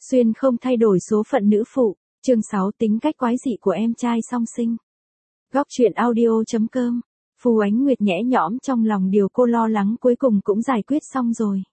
Xuyên không thay đổi số phận nữ phụ, chương 6 tính cách quái dị của em trai song sinh. Góc truyện audio.com. Phù Ánh Nguyệt nhẽ nhõm trong lòng điều cô lo lắng cuối cùng cũng giải quyết xong rồi.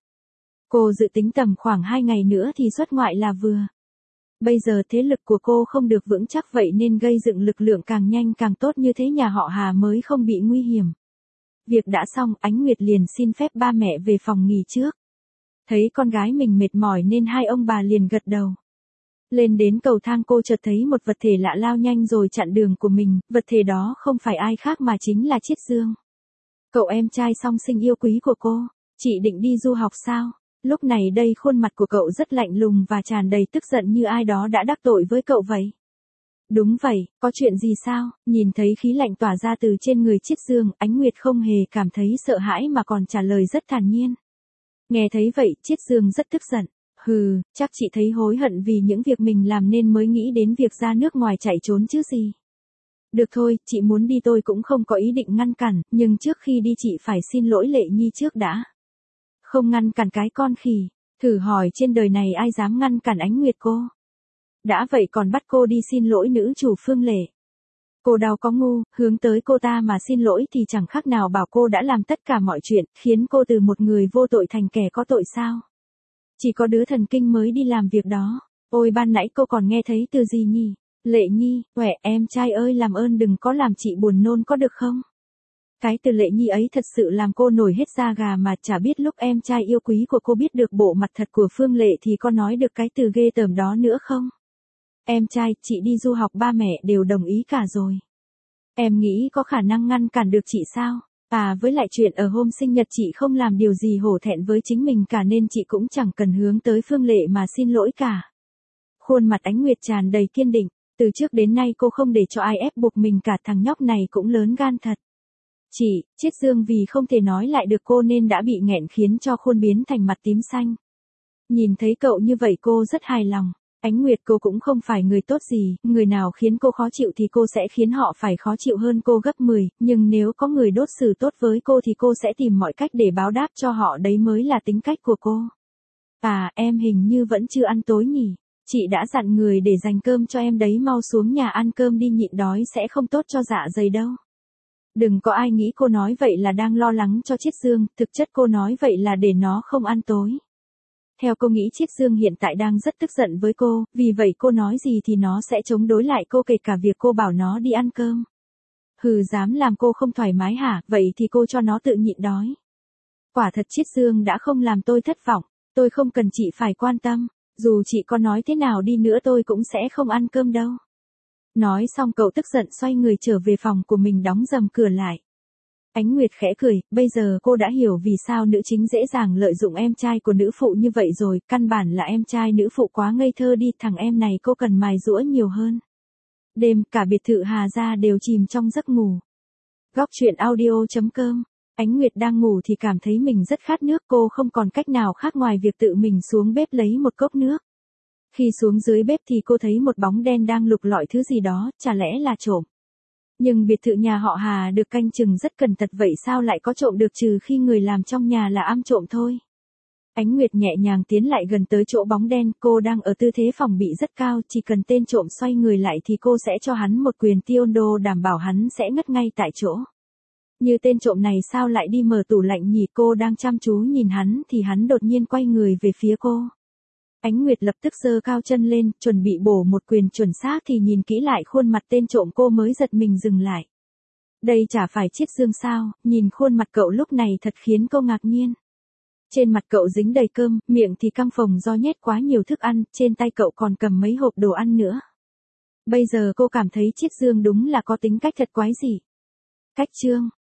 Cô dự tính tầm khoảng 2 ngày nữa thì xuất ngoại là vừa. Bây giờ thế lực của cô không được vững chắc vậy nên gây dựng lực lượng càng nhanh càng tốt, như thế nhà họ Hà mới không bị nguy hiểm. Việc đã xong, Ánh Nguyệt liền xin phép ba mẹ về phòng nghỉ trước. Thấy con gái mình mệt mỏi nên hai ông bà liền gật đầu. Lên đến cầu thang cô chợt thấy một vật thể lạ lao nhanh rồi chặn đường của mình, vật thể đó không phải ai khác mà chính là Chiết Dương. Cậu em trai song sinh yêu quý của cô, chị định đi du học sao? Lúc này đây khuôn mặt của cậu rất lạnh lùng và tràn đầy tức giận như ai đó đã đắc tội với cậu vậy. Đúng vậy, có chuyện gì sao? Nhìn thấy khí lạnh tỏa ra từ trên người Chiết Dương, Ánh Nguyệt không hề cảm thấy sợ hãi mà còn trả lời rất thản nhiên. Nghe thấy vậy, Chiết Dương rất tức giận. Hừ, chắc chị thấy hối hận vì những việc mình làm nên mới nghĩ đến việc ra nước ngoài chạy trốn chứ gì. Được thôi, chị muốn đi tôi cũng không có ý định ngăn cản, nhưng trước khi đi chị phải xin lỗi Lệ Nhi trước đã. Không ngăn cản cái con khỉ, thử hỏi trên đời này ai dám ngăn cản Ánh Nguyệt cô. Đã vậy còn bắt cô đi xin lỗi nữ chủ Phương Lệ. Cô đau có ngu, hướng tới cô ta mà xin lỗi thì chẳng khác nào bảo cô đã làm tất cả mọi chuyện, khiến cô từ một người vô tội thành kẻ có tội sao. Chỉ có đứa thần kinh mới đi làm việc đó. Ôi ban nãy cô còn nghe thấy từ gì nhỉ? Lệ Nhi, quẻ em trai ơi làm ơn đừng có làm chị buồn nôn có được không? Cái từ Lệ Nhi ấy thật sự làm cô nổi hết da gà mà chả biết lúc em trai yêu quý của cô biết được bộ mặt thật của Phương Lệ thì có nói được cái từ ghê tởm đó nữa không? Em trai, chị đi du học ba mẹ đều đồng ý cả rồi. Em nghĩ có khả năng ngăn cản được chị sao? À với lại chuyện ở hôm sinh nhật chị không làm điều gì hổ thẹn với chính mình cả nên chị cũng chẳng cần hướng tới Phương Lệ mà xin lỗi cả. Khuôn mặt Ánh Nguyệt tràn đầy kiên định, từ trước đến nay cô không để cho ai ép buộc mình cả, thằng nhóc này cũng lớn gan thật. Chị, Chiết Dương vì không thể nói lại được cô nên đã bị nghẹn khiến cho khuôn biến thành mặt tím xanh. Nhìn thấy cậu như vậy cô rất hài lòng. Ánh Nguyệt cô cũng không phải người tốt gì, người nào khiến cô khó chịu thì cô sẽ khiến họ phải khó chịu hơn cô gấp 10, nhưng nếu có người đối xử tốt với cô thì cô sẽ tìm mọi cách để báo đáp cho họ, đấy mới là tính cách của cô. À, em hình như vẫn chưa ăn tối nhỉ? Chị đã dặn người để dành cơm cho em đấy, mau xuống nhà ăn cơm đi, nhịn đói sẽ không tốt cho dạ dày đâu. Đừng có ai nghĩ cô nói vậy là đang lo lắng cho Chiết Dương, thực chất cô nói vậy là để nó không ăn tối. Theo cô nghĩ Chiết Dương hiện tại đang rất tức giận với cô, vì vậy cô nói gì thì nó sẽ chống đối lại cô, kể cả việc cô bảo nó đi ăn cơm. Hừ, dám làm cô không thoải mái hả, vậy thì cô cho nó tự nhịn đói. Quả thật Chiết Dương đã không làm tôi thất vọng, tôi không cần chị phải quan tâm, dù chị có nói thế nào đi nữa tôi cũng sẽ không ăn cơm đâu. Nói xong cậu tức giận xoay người trở về phòng của mình đóng rầm cửa lại. Ánh Nguyệt khẽ cười, bây giờ cô đã hiểu vì sao nữ chính dễ dàng lợi dụng em trai của nữ phụ như vậy rồi, căn bản là em trai nữ phụ quá ngây thơ đi, thằng em này cô cần mài giũa nhiều hơn. Đêm, cả biệt thự Hà gia đều chìm trong giấc ngủ. Góc truyện audio.com. Ánh Nguyệt đang ngủ thì cảm thấy mình rất khát nước, cô không còn cách nào khác ngoài việc tự mình xuống bếp lấy một cốc nước. Khi xuống dưới bếp thì cô thấy một bóng đen đang lục lọi thứ gì đó, chả lẽ là trộm. Nhưng biệt thự nhà họ Hà được canh chừng rất cẩn thận, vậy sao lại có trộm được, trừ khi người làm trong nhà là am trộm thôi. Ánh Nguyệt nhẹ nhàng tiến lại gần tới chỗ bóng đen, cô đang ở tư thế phòng bị rất cao, chỉ cần tên trộm xoay người lại thì cô sẽ cho hắn một quyền Taekwondo đảm bảo hắn sẽ ngất ngay tại chỗ. Như tên trộm này sao lại đi mở tủ lạnh nhỉ, cô đang chăm chú nhìn hắn thì hắn đột nhiên quay người về phía cô. Ánh Nguyệt lập tức giơ cao chân lên, chuẩn bị bổ một quyền chuẩn xác thì nhìn kỹ lại khuôn mặt tên trộm cô mới giật mình dừng lại. Đây chả phải Chiết Dương sao, nhìn khuôn mặt cậu lúc này thật khiến cô ngạc nhiên. Trên mặt cậu dính đầy cơm, miệng thì căng phồng do nhét quá nhiều thức ăn, trên tay cậu còn cầm mấy hộp đồ ăn nữa. Bây giờ cô cảm thấy Chiết Dương đúng là có tính cách thật quái dị. Cách chương.